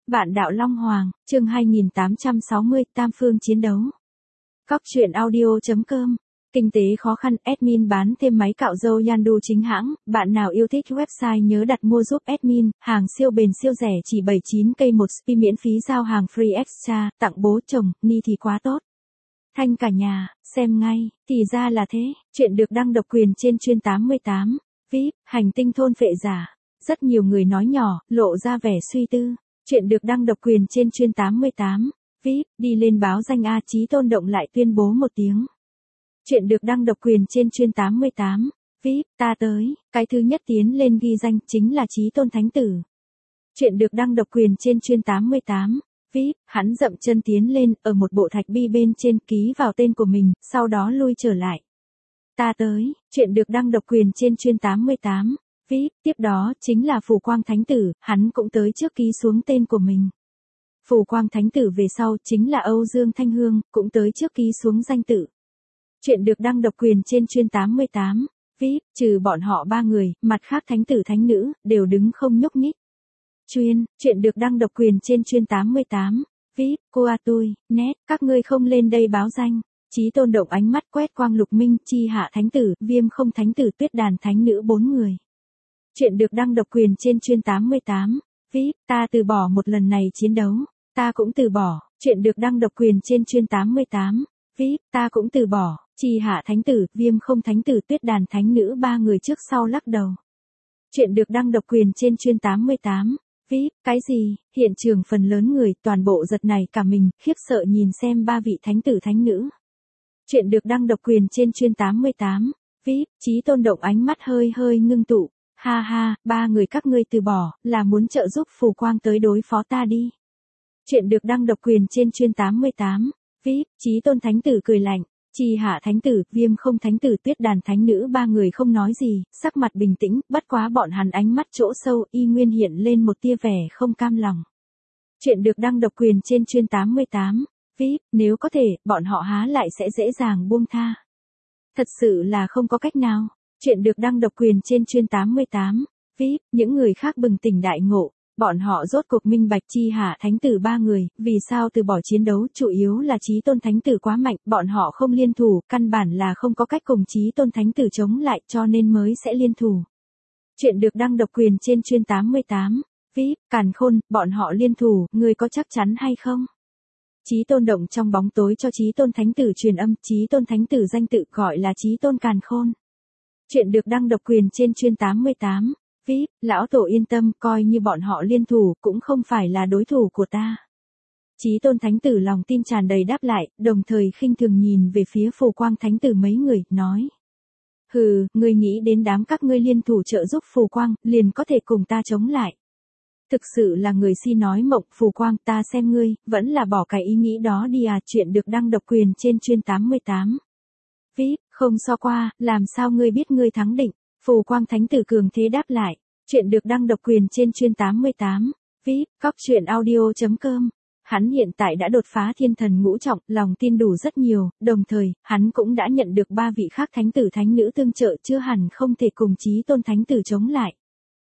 Vạn đạo Long Hoàng, chương 2860, Tam phương chiến đấu. Góc truyện audio.com. Kinh tế khó khăn, admin bán thêm máy cạo râu Yandu chính hãng, bạn nào yêu thích website nhớ đặt mua giúp admin, hàng siêu bền siêu rẻ chỉ 79k một spi miễn phí giao hàng free extra, tặng bố chồng, ni thì quá tốt. Thanh cả nhà, xem ngay, thì ra là thế, chuyện được đăng độc quyền trên chuyên 88, VIP, hành tinh thôn phệ giả. Rất nhiều người nói nhỏ, lộ ra vẻ suy tư. Chuyện được đăng độc quyền trên chuyên 88, VIP, đi lên báo danh A Chí Tôn Động lại tuyên bố một tiếng. Chuyện được đăng độc quyền trên chuyên 88, VIP, ta tới, cái thứ nhất tiến lên ghi danh chính là Chí Tôn Thánh Tử. Chuyện được đăng độc quyền trên chuyên 88, VIP, hắn dậm chân tiến lên, ở một bộ thạch bi bên trên ký vào tên của mình, sau đó lui trở lại. Ta tới, chuyện được đăng độc quyền trên chuyên 88. VIP, tiếp đó chính là Phù Quang Thánh Tử, hắn cũng tới trước ký xuống tên của mình. Phù Quang Thánh Tử về sau chính là Âu Dương Thanh Hương, cũng tới trước ký xuống danh tự. Chuyện được đăng độc quyền trên chuyên 88, VIP, trừ bọn họ ba người, mặt khác Thánh Tử Thánh Nữ, đều đứng không nhúc nhích. Chuyện được đăng độc quyền trên chuyên 88, VIP, cô a tôi, nét, các ngươi không lên đây báo danh. Chí Tôn Động ánh mắt quét Quang Lục Minh, Chi Hạ Thánh Tử, Viêm Không Thánh Tử, Tuyết Đàn Thánh Nữ bốn người. Chuyện được đăng độc quyền trên chuyên 88, VIP, ta từ bỏ một lần này chiến đấu, ta cũng từ bỏ. Chuyện được đăng độc quyền trên chuyên 88, VIP, ta cũng từ bỏ. Chi Hạ Thánh Tử, Viêm Không Thánh Tử, Tuyết Đàn Thánh Nữ ba người trước sau lắc đầu. Chuyện được đăng độc quyền trên chuyên 88, VIP, cái gì? Hiện trường phần lớn người, toàn bộ giật này cả mình, khiếp sợ nhìn xem ba vị Thánh Tử Thánh Nữ. Chuyện được đăng độc quyền trên chuyên 88, VIP, Chí Tôn Động ánh mắt hơi hơi ngưng tụ. Ha ha, ba người các ngươi từ bỏ, là muốn trợ giúp Phù Quang tới đối phó ta đi. Chuyện được đăng độc quyền trên chuyên 88, VIP, Chí Tôn Thánh Tử cười lạnh, Chi Hạ Thánh Tử, Viêm Không Thánh Tử, Tuyết Đàn Thánh Nữ ba người không nói gì, sắc mặt bình tĩnh, bất quá bọn hắn ánh mắt chỗ sâu y nguyên hiện lên một tia vẻ không cam lòng. Chuyện được đăng độc quyền trên chuyên 88, VIP, nếu có thể, bọn họ há lại sẽ dễ dàng buông tha. Thật sự là không có cách nào. Chuyện được đăng độc quyền trên chuyên 88, VIP, những người khác bừng tỉnh đại ngộ, bọn họ rốt cuộc minh bạch Chi Hạ Thánh Tử ba người, vì sao từ bỏ chiến đấu, chủ yếu là Chí Tôn Thánh Tử quá mạnh, bọn họ không liên thủ, căn bản là không có cách cùng Chí Tôn Thánh Tử chống lại, cho nên mới sẽ liên thủ. Chuyện được đăng độc quyền trên chuyên 88, VIP, Càn Khôn, bọn họ liên thủ, ngươi có chắc chắn hay không? Chí Tôn Động trong bóng tối cho Chí Tôn Thánh Tử truyền âm, Chí Tôn Thánh Tử danh tự gọi là Chí Tôn Càn Khôn. Chuyện được đăng độc quyền trên chuyên 88, VIP, lão tổ yên tâm, coi như bọn họ liên thủ, cũng không phải là đối thủ của ta. Chí Tôn Thánh Tử lòng tin tràn đầy đáp lại, đồng thời khinh thường nhìn về phía Phù Quang Thánh Tử mấy người, nói. Hừ, ngươi nghĩ đến đám các ngươi liên thủ trợ giúp Phù Quang, liền có thể cùng ta chống lại. Thực sự là người si nói mộng, Phù Quang, ta xem ngươi, vẫn là bỏ cái ý nghĩ đó đi à. Chuyện được đăng độc quyền trên chuyên 88. VIP, không so qua, làm sao ngươi biết ngươi thắng định? Phù Quang Thánh Tử cường thế đáp lại. Chuyện được đăng độc quyền trên chuyên 88, VIP, góc truyện audio.com. Hắn hiện tại đã đột phá thiên thần ngũ trọng, lòng tin đủ rất nhiều, đồng thời, hắn cũng đã nhận được ba vị khác Thánh Tử Thánh Nữ tương trợ, chưa hẳn không thể cùng Chí Tôn Thánh Tử chống lại.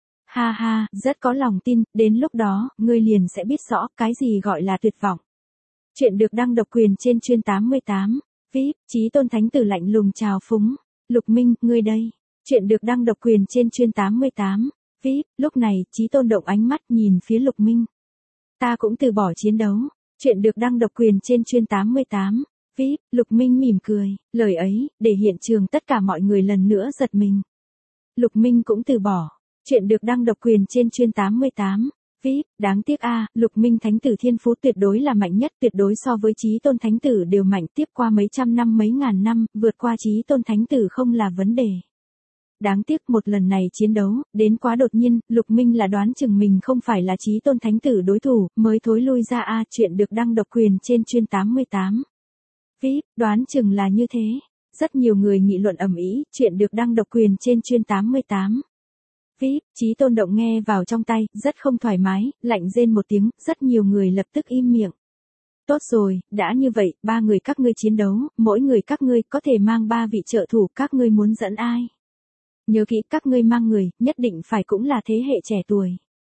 Ha ha, rất có lòng tin, đến lúc đó, ngươi liền sẽ biết rõ, cái gì gọi là tuyệt vọng. Chuyện được đăng độc quyền trên chuyên 88, VIP, Chí Tôn Thánh Tử lạnh lùng chào phúng. Lục Minh, ngươi đây. Chuyện được đăng độc quyền trên chuyên 88, VIP, lúc này, Chí Tôn Động ánh mắt nhìn phía Lục Minh. Ta cũng từ bỏ chiến đấu. Chuyện được đăng độc quyền trên chuyên 88, VIP, Lục Minh mỉm cười, lời ấy, để hiện trường tất cả mọi người lần nữa giật mình. Lục Minh cũng từ bỏ. Chuyện được đăng độc quyền trên chuyên 88, VIP, đáng tiếc a, Lục Minh Thánh Tử thiên phú tuyệt đối là mạnh nhất, tuyệt đối so với Chí Tôn Thánh Tử đều mạnh, tiếp qua mấy trăm năm mấy ngàn năm, vượt qua Chí Tôn Thánh Tử không là vấn đề. Đáng tiếc một lần này chiến đấu, đến quá đột nhiên, Lục Minh là đoán chừng mình không phải là Chí Tôn Thánh Tử đối thủ, mới thối lui ra a. Chuyện được đăng độc quyền trên chuyên 88. VIP, đoán chừng là như thế. Rất nhiều người nghị luận ầm ĩ, chuyện được đăng độc quyền trên chuyên 88. VIP, Chí Tôn Động nghe vào trong tay, rất không thoải mái, lạnh rên một tiếng, rất nhiều người lập tức im miệng. Tốt rồi, đã như vậy, ba người các ngươi chiến đấu, mỗi người các ngươi có thể mang ba vị trợ thủ, các ngươi muốn dẫn ai? Nhớ kỹ các ngươi mang người, nhất định phải cũng là thế hệ trẻ tuổi.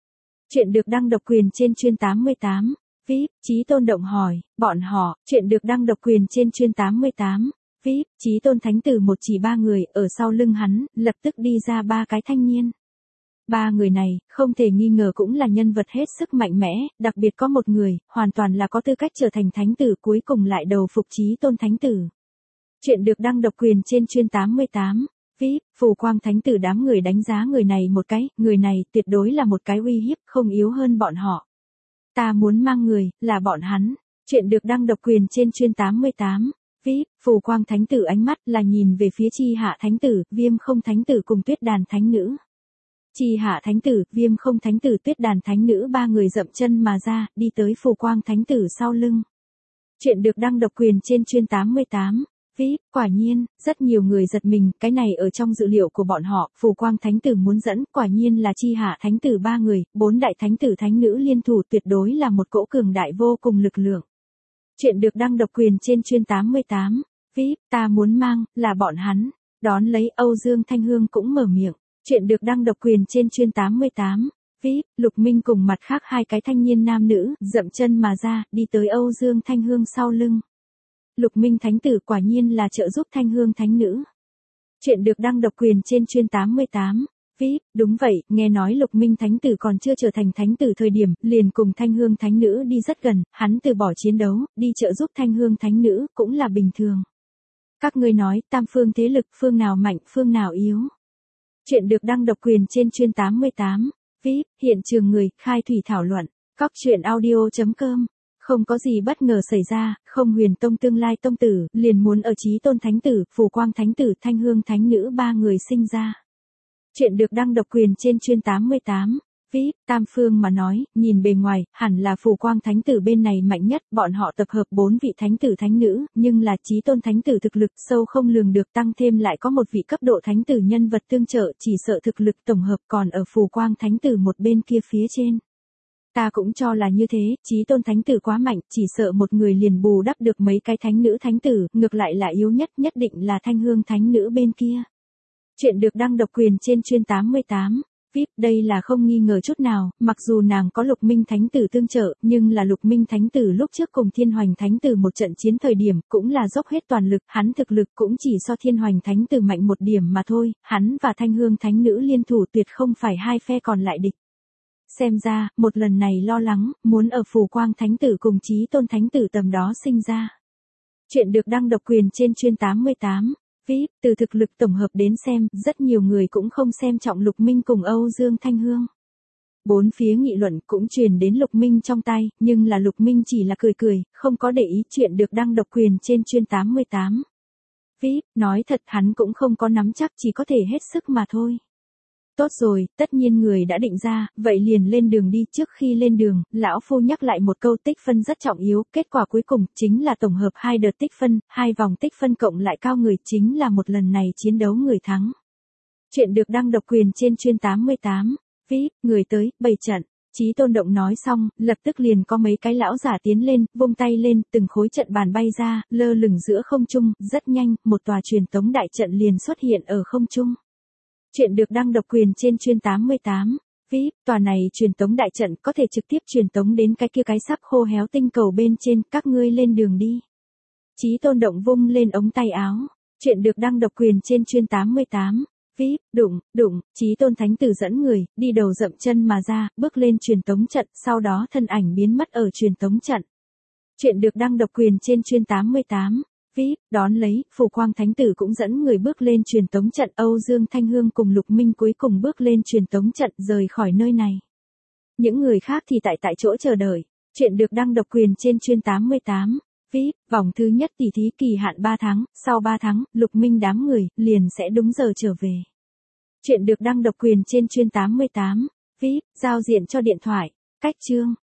Chuyện được đăng độc quyền trên chuyên 88. VIP, Chí Tôn Động hỏi, bọn họ, chuyện được đăng độc quyền trên chuyên 88. VIP, Chí Tôn Thánh Tử một chỉ ba người, ở sau lưng hắn, lập tức đi ra ba cái thanh niên. Ba người này, không thể nghi ngờ cũng là nhân vật hết sức mạnh mẽ, đặc biệt có một người, hoàn toàn là có tư cách trở thành thánh tử cuối cùng lại đầu phục Chí Tôn Thánh Tử. Chuyện được đăng độc quyền trên chuyên 88. VIP, Phù Quang Thánh Tử đám người đánh giá người này một cái, người này tuyệt đối là một cái uy hiếp không yếu hơn bọn họ. Ta muốn mang người, là bọn hắn. Chuyện được đăng độc quyền trên chuyên 88. VIP, Phù Quang Thánh Tử ánh mắt là nhìn về phía Chi Hạ Thánh Tử, Viêm Không Thánh Tử cùng Tuyết Đàn Thánh Nữ. Chi Hạ Thánh Tử, Viêm Không Thánh Tử, Tuyết Đàn Thánh Nữ ba người dậm chân mà ra, đi tới Phù Quang Thánh Tử sau lưng. Chuyện được đăng độc quyền trên chuyên 88. VIP, quả nhiên, rất nhiều người giật mình, cái này ở trong dữ liệu của bọn họ, Phù Quang Thánh Tử muốn dẫn, quả nhiên là Chi Hạ Thánh Tử ba người, 4 đại thánh tử thánh nữ liên thủ tuyệt đối là một cỗ cường đại vô cùng lực lượng. Chuyện được đăng độc quyền trên chuyên 88. VIP, ta muốn mang, là bọn hắn. Đón lấy Âu Dương Thanh Hương cũng mở miệng. Chuyện được đăng độc quyền trên chuyên 88. VIP, Lục Minh cùng mặt khác hai cái thanh niên nam nữ, dậm chân mà ra, đi tới Âu Dương Thanh Hương sau lưng. Lục Minh Thánh Tử quả nhiên là trợ giúp Thanh Hương Thánh Nữ. Chuyện được đăng độc quyền trên chuyên 88. VIP, đúng vậy, nghe nói Lục Minh Thánh Tử còn chưa trở thành Thánh Tử thời điểm, liền cùng Thanh Hương Thánh Nữ đi rất gần, hắn từ bỏ chiến đấu, đi trợ giúp Thanh Hương Thánh Nữ, cũng là bình thường. Các ngươi nói, tam phương thế lực, phương nào mạnh, phương nào yếu. Chuyện được đăng độc quyền trên chuyên 88. VIP, hiện trường người, khai thủy thảo luận. Cóc truyện audio.com. Không có gì bất ngờ xảy ra, Không Huyền Tông tương lai tông tử, liền muốn ở Chí Tôn Thánh Tử, Phù Quang Thánh Tử, Thanh Hương Thánh Nữ ba người sinh ra. Chuyện được đăng độc quyền trên chuyên 88. VIP, tam phương mà nói, nhìn bề ngoài, hẳn là Phù Quang Thánh Tử bên này mạnh nhất, bọn họ tập hợp 4 vị Thánh Tử Thánh Nữ, nhưng là Chí Tôn Thánh Tử thực lực sâu không lường được, tăng thêm lại có một vị cấp độ Thánh Tử nhân vật tương trợ, chỉ sợ thực lực tổng hợp còn ở Phù Quang Thánh Tử một bên kia phía trên. Ta cũng cho là như thế, Chí Tôn Thánh Tử quá mạnh, chỉ sợ một người liền bù đắp được mấy cái thánh nữ thánh tử, ngược lại là yếu nhất, nhất định là Thanh Hương Thánh Nữ bên kia. Chuyện được đăng độc quyền trên chuyên 88. VIP, đây là không nghi ngờ chút nào, mặc dù nàng có Lục Minh Thánh Tử tương trợ, nhưng là Lục Minh Thánh Tử lúc trước cùng Thiên Hoành Thánh Tử một trận chiến thời điểm, cũng là dốc hết toàn lực, hắn thực lực cũng chỉ so Thiên Hoành Thánh Tử mạnh một điểm mà thôi, hắn và Thanh Hương Thánh Nữ liên thủ tuyệt không phải hai phe còn lại địch. Xem ra, một lần này lo lắng, muốn ở Phù Quang Thánh Tử cùng Chí Tôn Thánh Tử tầm đó sinh ra. Chuyện được đăng độc quyền trên chuyên 88. VIP, từ thực lực tổng hợp đến xem, rất nhiều người cũng không xem trọng Lục Minh cùng Âu Dương Thanh Hương. Bốn phía nghị luận cũng truyền đến Lục Minh trong tai, nhưng là Lục Minh chỉ là cười cười, không có để ý. Chuyện được đăng độc quyền trên chuyên 88. VIP, nói thật hắn cũng không có nắm chắc, chỉ có thể hết sức mà thôi. Tốt rồi, tất nhiên người đã định ra, vậy liền lên đường đi. Trước khi lên đường, lão phu nhắc lại một câu, tích phân rất trọng yếu, kết quả cuối cùng chính là tổng hợp 2 đợt tích phân, 2 vòng tích phân cộng lại cao người chính là một lần này chiến đấu người thắng. Chuyện được đăng độc quyền trên chuyên 88. VIP, người tới, bày trận. Chí Tôn Động nói xong, lập tức liền có mấy cái lão giả tiến lên, vung tay lên, từng khối trận bàn bay ra, lơ lửng giữa không trung, rất nhanh, một tòa truyền tống đại trận liền xuất hiện ở không trung. Chuyện được đăng độc quyền trên chuyên 88. VIP, tòa này truyền tống đại trận có thể trực tiếp truyền tống đến cái kia cái sắp khô héo tinh cầu bên trên, các ngươi lên đường đi. Chí Tôn Động vung lên ống tay áo. Chuyện được đăng độc quyền trên chuyên 88. VIP, đụng, Chí Tôn Thánh Tử dẫn người, đi đầu dậm chân mà ra, bước lên truyền tống trận, sau đó thân ảnh biến mất ở truyền tống trận. Chuyện được đăng độc quyền trên chuyên 88. VIP, đón lấy, Phù Quang Thánh Tử cũng dẫn người bước lên truyền tống trận, Âu Dương Thanh Hương cùng Lục Minh cuối cùng bước lên truyền tống trận rời khỏi nơi này. Những người khác thì tại chỗ chờ đợi. Chuyện được đăng độc quyền trên chuyên 88. VIP, vòng thứ nhất tỷ thí kỳ hạn 3 tháng, sau 3 tháng, Lục Minh đám người liền sẽ đúng giờ trở về. Chuyện được đăng độc quyền trên chuyên 88. VIP, giao diện cho điện thoại. Cách chương